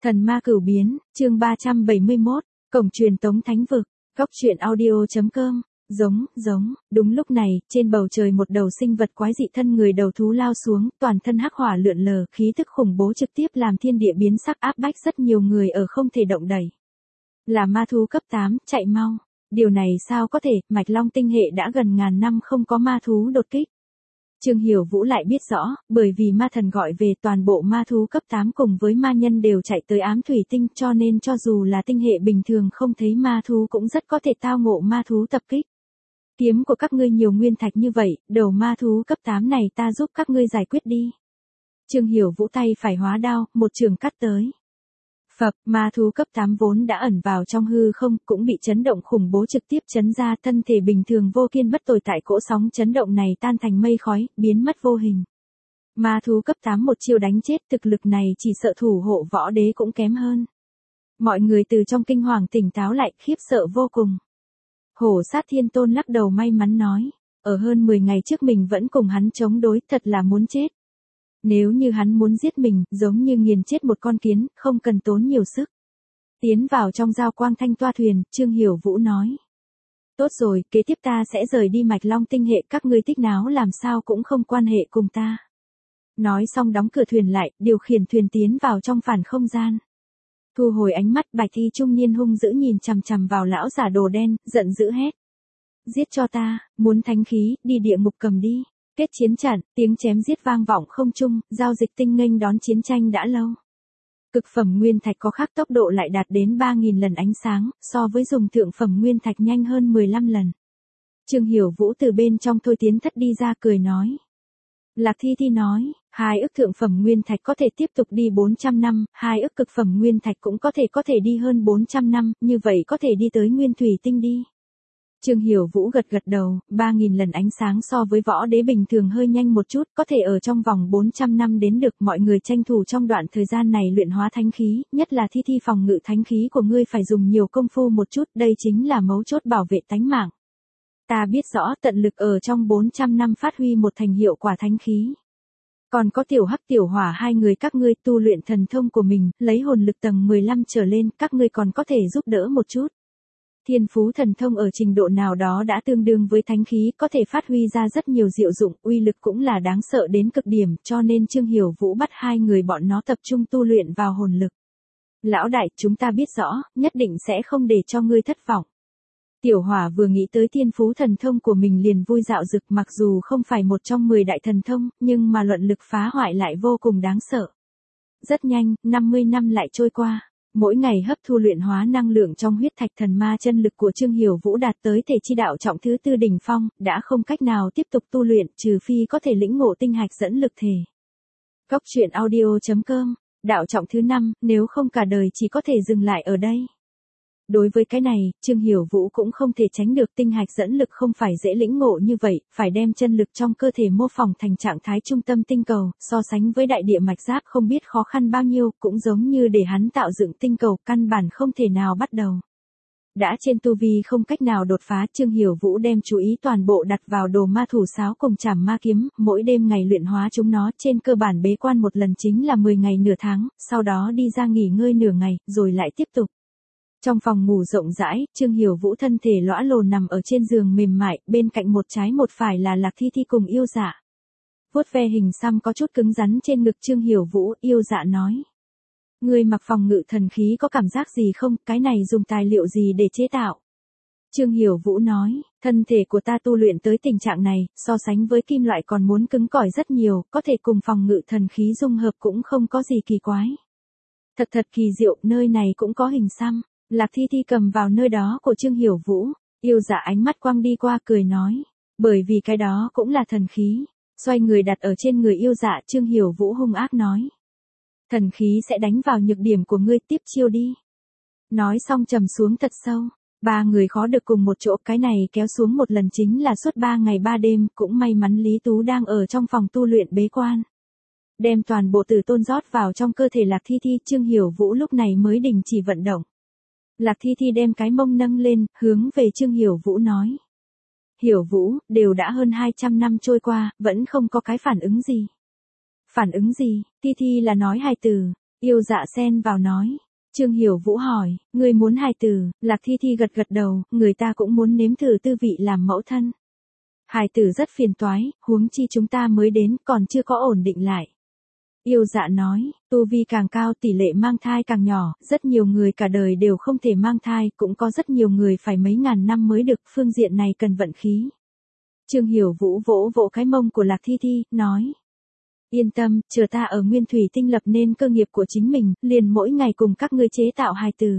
Thần ma cửu biến, chương 371, cổng truyền tống thánh vực, góc truyện audio.com, đúng lúc này, trên bầu trời một đầu sinh vật quái dị thân người đầu thú lao xuống, toàn thân hắc hỏa lượn lờ, khí tức khủng bố trực tiếp làm thiên địa biến sắc áp bách rất nhiều người ở không thể động đẩy. Là ma thú cấp 8, chạy mau. Điều này sao có thể, Mạch Long tinh hệ đã gần ngàn năm không có ma thú đột kích. Trương Hiểu Vũ lại biết rõ, bởi vì ma thần gọi về toàn bộ ma thú cấp 8 cùng với ma nhân đều chạy tới ám thủy tinh, cho nên cho dù là tinh hệ bình thường không thấy ma thú cũng rất có thể tao ngộ ma thú tập kích. Kiếm của các ngươi nhiều nguyên thạch như vậy, đầu ma thú cấp 8 này ta giúp các ngươi giải quyết đi. Trương Hiểu Vũ tay phải hóa đao, một trường cắt tới. Phập, ma thú cấp 8 vốn đã ẩn vào trong hư không, cũng bị chấn động khủng bố trực tiếp chấn ra, thân thể bình thường vô kiên bất tồi tại cỗ sóng chấn động này tan thành mây khói, biến mất vô hình. Ma thú cấp 8 một chiêu đánh chết, thực lực này chỉ sợ thủ hộ võ đế cũng kém hơn. Mọi người từ trong kinh hoàng tỉnh táo lại, khiếp sợ vô cùng. Hổ Sát Thiên Tôn lắc đầu may mắn nói, ở hơn 10 ngày trước mình vẫn cùng hắn chống đối, thật là muốn chết. Nếu như hắn muốn giết mình, giống như nghiền chết một con kiến, không cần tốn nhiều sức. Tiến vào trong giao quang thanh toa thuyền, Trương Hiểu Vũ nói. Tốt rồi, kế tiếp ta sẽ rời đi Mạch Long tinh hệ, các ngươi thích náo làm sao cũng không quan hệ cùng ta. Nói xong đóng cửa thuyền lại, điều khiển thuyền tiến vào trong phản không gian. Thu hồi ánh mắt, Bạch Thi trung niên hung dữ nhìn chằm chằm vào lão giả đồ đen, giận dữ hét. Giết cho ta, muốn thánh khí, đi địa ngục cầm đi. Kết chiến trận, tiếng chém giết vang vọng không trung, giao dịch tinh nghênh đón chiến tranh đã lâu. Cực phẩm nguyên thạch có khác tốc độ lại đạt đến 3.000 lần ánh sáng, so với dùng thượng phẩm nguyên thạch nhanh hơn 15 lần. Trương Hiểu Vũ từ bên trong thôi tiến thất đi ra cười nói. Lạc Thi Thi nói, 2 ức thượng phẩm nguyên thạch có thể tiếp tục đi 400 năm, 2 ức cực phẩm nguyên thạch cũng có thể đi hơn 400 năm, như vậy có thể đi tới nguyên thủy tinh đi. Trương Hiểu Vũ gật đầu, 3.000 lần ánh sáng so với võ đế bình thường hơi nhanh một chút, có thể ở trong vòng 400 năm đến được, mọi người tranh thủ trong đoạn thời gian này luyện hóa thánh khí, nhất là Thi Thi phòng ngự thánh khí của ngươi phải dùng nhiều công phu một chút, đây chính là mấu chốt bảo vệ tánh mạng. Ta biết rõ tận lực ở trong 400 năm phát huy một thành hiệu quả thánh khí. Còn có tiểu hắc tiểu hỏa hai người các ngươi tu luyện thần thông của mình, lấy hồn lực tầng 15 trở lên, các ngươi còn có thể giúp đỡ một chút. Thiên phú thần thông ở trình độ nào đó đã tương đương với thánh khí, có thể phát huy ra rất nhiều diệu dụng, uy lực cũng là đáng sợ đến cực điểm, cho nên Trương Hiểu Vũ bắt hai người bọn nó tập trung tu luyện vào hồn lực. Lão đại, chúng ta biết rõ, nhất định sẽ không để cho ngươi thất vọng. Tiểu hỏa vừa nghĩ tới thiên phú thần thông của mình liền vui dạo dực, mặc dù không phải một trong 10 đại thần thông, nhưng mà luận lực phá hoại lại vô cùng đáng sợ. Rất nhanh, 50 năm lại trôi qua. Mỗi ngày hấp thu luyện hóa năng lượng trong huyết thạch thần ma chân lực của Trương Hiểu Vũ đạt tới thể chi đạo trọng thứ 4 đỉnh phong, đã không cách nào tiếp tục tu luyện, trừ phi có thể lĩnh ngộ tinh hạch dẫn lực thể. Góc truyện audio.com, đạo trọng thứ 5, nếu không cả đời chỉ có thể dừng lại ở đây. Đối với cái này, Trương Hiểu Vũ cũng không thể tránh được, tinh hạch dẫn lực không phải dễ lĩnh ngộ như vậy, phải đem chân lực trong cơ thể mô phỏng thành trạng thái trung tâm tinh cầu, so sánh với đại địa mạch giáp không biết khó khăn bao nhiêu, cũng giống như để hắn tạo dựng tinh cầu, căn bản không thể nào bắt đầu. Đã trên tu vi không cách nào đột phá, Trương Hiểu Vũ đem chú ý toàn bộ đặt vào đồ ma thủ sáo cùng trảm ma kiếm, mỗi đêm ngày luyện hóa chúng nó, trên cơ bản bế quan một lần chính là 10 ngày nửa tháng, sau đó đi ra nghỉ ngơi nửa ngày, rồi lại tiếp tục. Trong phòng ngủ rộng rãi, Trương Hiểu Vũ thân thể lõa lồ nằm ở trên giường mềm mại, bên cạnh một trái một phải là Lạc Thi Thi cùng Yêu Dạ. Vuốt ve hình xăm có chút cứng rắn trên ngực Trương Hiểu Vũ, Yêu Dạ nói. Ngươi mặc phòng ngự thần khí có cảm giác gì không, cái này dùng tài liệu gì để chế tạo? Trương Hiểu Vũ nói, thân thể của ta tu luyện tới tình trạng này, so sánh với kim loại còn muốn cứng cỏi rất nhiều, có thể cùng phòng ngự thần khí dung hợp cũng không có gì kỳ quái. Thật kỳ diệu, nơi này cũng có hình xăm. Lạc Thi Thi cầm vào nơi đó của Trương Hiểu Vũ, Yêu Dạ ánh mắt quang đi qua cười nói, bởi vì cái đó cũng là thần khí. Xoay người đặt ở trên người Yêu Dạ, Trương Hiểu Vũ hung ác nói, thần khí sẽ đánh vào nhược điểm của ngươi, tiếp chiêu đi. Nói xong trầm xuống thật sâu, ba người khó được cùng một chỗ, cái này kéo xuống một lần chính là suốt 3 ngày 3 đêm, cũng may mắn Lý Tú đang ở trong phòng tu luyện bế quan. Đem toàn bộ tử tôn rót vào trong cơ thể Lạc Thi Thi, Trương Hiểu Vũ lúc này mới đình chỉ vận động. Lạc Thi Thi đem cái mông nâng lên, hướng về Trương Hiểu Vũ nói. Hiểu Vũ, đều đã hơn 200 năm trôi qua, vẫn không có cái phản ứng gì. Phản ứng gì? Thi Thi là nói hai từ. Yêu Dạ xen vào nói. Trương Hiểu Vũ hỏi, ngươi muốn hài tử? Lạc Thi Thi gật gật đầu, người ta cũng muốn nếm thử tư vị làm mẫu thân. Hài tử rất phiền toái, huống chi chúng ta mới đến, còn chưa có ổn định lại. Yêu Dạ nói, tu vi càng cao tỷ lệ mang thai càng nhỏ, rất nhiều người cả đời đều không thể mang thai, cũng có rất nhiều người phải mấy ngàn năm mới được, phương diện này cần vận khí. Trương Hiểu Vũ vỗ vỗ cái mông của Lạc Thi Thi, nói. Yên tâm, chờ ta ở Nguyên Thủy Tinh lập nên cơ nghiệp của chính mình, liền mỗi ngày cùng các ngươi chế tạo hài tử.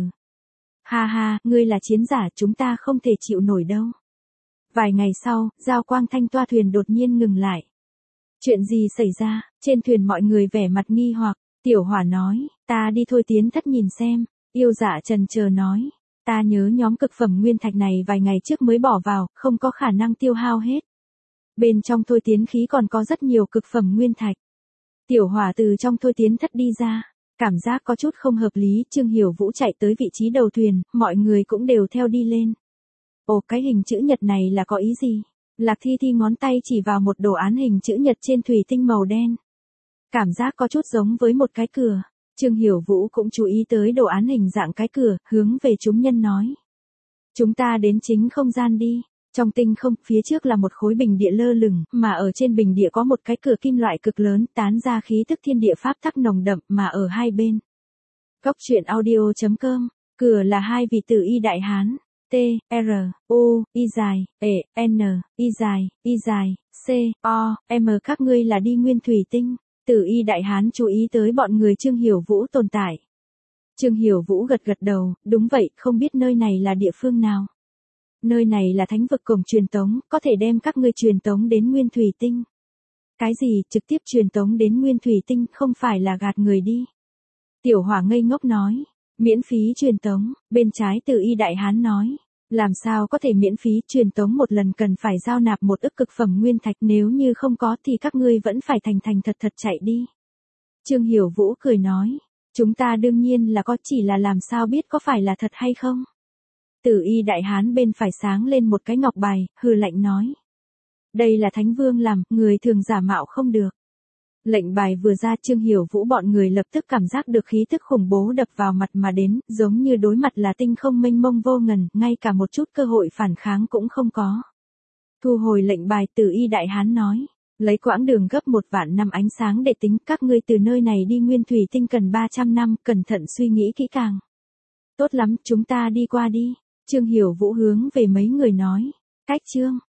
Ha ha, ngươi là chiến giả, chúng ta không thể chịu nổi đâu. Vài ngày sau, giao quang thanh toa thuyền đột nhiên ngừng lại. Chuyện gì xảy ra? Trên thuyền mọi người vẻ mặt nghi hoặc, Tiểu Hỏa nói, ta đi thôi tiến thất nhìn xem. Yêu Dạ chần chờ nói, ta nhớ nhóm cực phẩm nguyên thạch này vài ngày trước mới bỏ vào, không có khả năng tiêu hao hết. Bên trong thôi tiến khí còn có rất nhiều cực phẩm nguyên thạch. Tiểu Hỏa từ trong thôi tiến thất đi ra, cảm giác có chút không hợp lý, Trương Hiểu Vũ chạy tới vị trí đầu thuyền, mọi người cũng đều theo đi lên. Ồ, cái hình chữ nhật này là có ý gì? Lạc Thi Thi ngón tay chỉ vào một đồ án hình chữ nhật trên thủy tinh màu đen. Cảm giác có chút giống với một cái cửa. Trương Hiểu Vũ cũng chú ý tới đồ án hình dạng cái cửa, hướng về chúng nhân nói. Chúng ta đến chính không gian đi. Trong tinh không, phía trước là một khối bình địa lơ lửng, mà ở trên bình địa có một cái cửa kim loại cực lớn, tán ra khí tức thiên địa pháp tắc nồng đậm, mà ở hai bên. Góc truyện audio.com, cửa là hai vị tử y đại hán. T, R, U, Y dài, E, N, Y dài, C, O, M. Các ngươi là đi Nguyên Thủy Tinh. Tử y đại hán chú ý tới bọn người Trương Hiểu Vũ tồn tại. Trương Hiểu Vũ gật gật đầu, đúng vậy, không biết nơi này là địa phương nào. Nơi này là thánh vực cổng truyền tống, có thể đem các ngươi truyền tống đến Nguyên Thủy Tinh. Cái gì, trực tiếp truyền tống đến Nguyên Thủy Tinh, không phải là gạt người đi. Tiểu Hỏa ngây ngốc nói, miễn phí truyền tống, bên trái Tử y đại hán nói. Làm sao có thể miễn phí truyền tống một lần, cần phải giao nạp 1 ức cực phẩm nguyên thạch, nếu như không có thì các ngươi vẫn phải thành thành thật thật chạy đi. Trương Hiểu Vũ cười nói, chúng ta đương nhiên là có, chỉ là làm sao biết có phải là thật hay không. Tử y đại hán bên phải sáng lên một cái ngọc bài, hừ lạnh nói. Đây là Thánh Vương làm, người thường giả mạo không được. Lệnh bài vừa ra, Trương Hiểu Vũ bọn người lập tức cảm giác được khí tức khủng bố đập vào mặt mà đến, giống như đối mặt là tinh không mênh mông vô ngần, ngay cả một chút cơ hội phản kháng cũng không có. Thu hồi lệnh bài, Tử y đại hán nói, lấy quãng đường gấp 1 vạn năm ánh sáng để tính, các ngươi từ nơi này đi Nguyên Thủy Tinh cần 300 năm, cẩn thận suy nghĩ kỹ càng. Tốt lắm, chúng ta đi qua đi. Trương Hiểu Vũ hướng về mấy người nói, cách chương.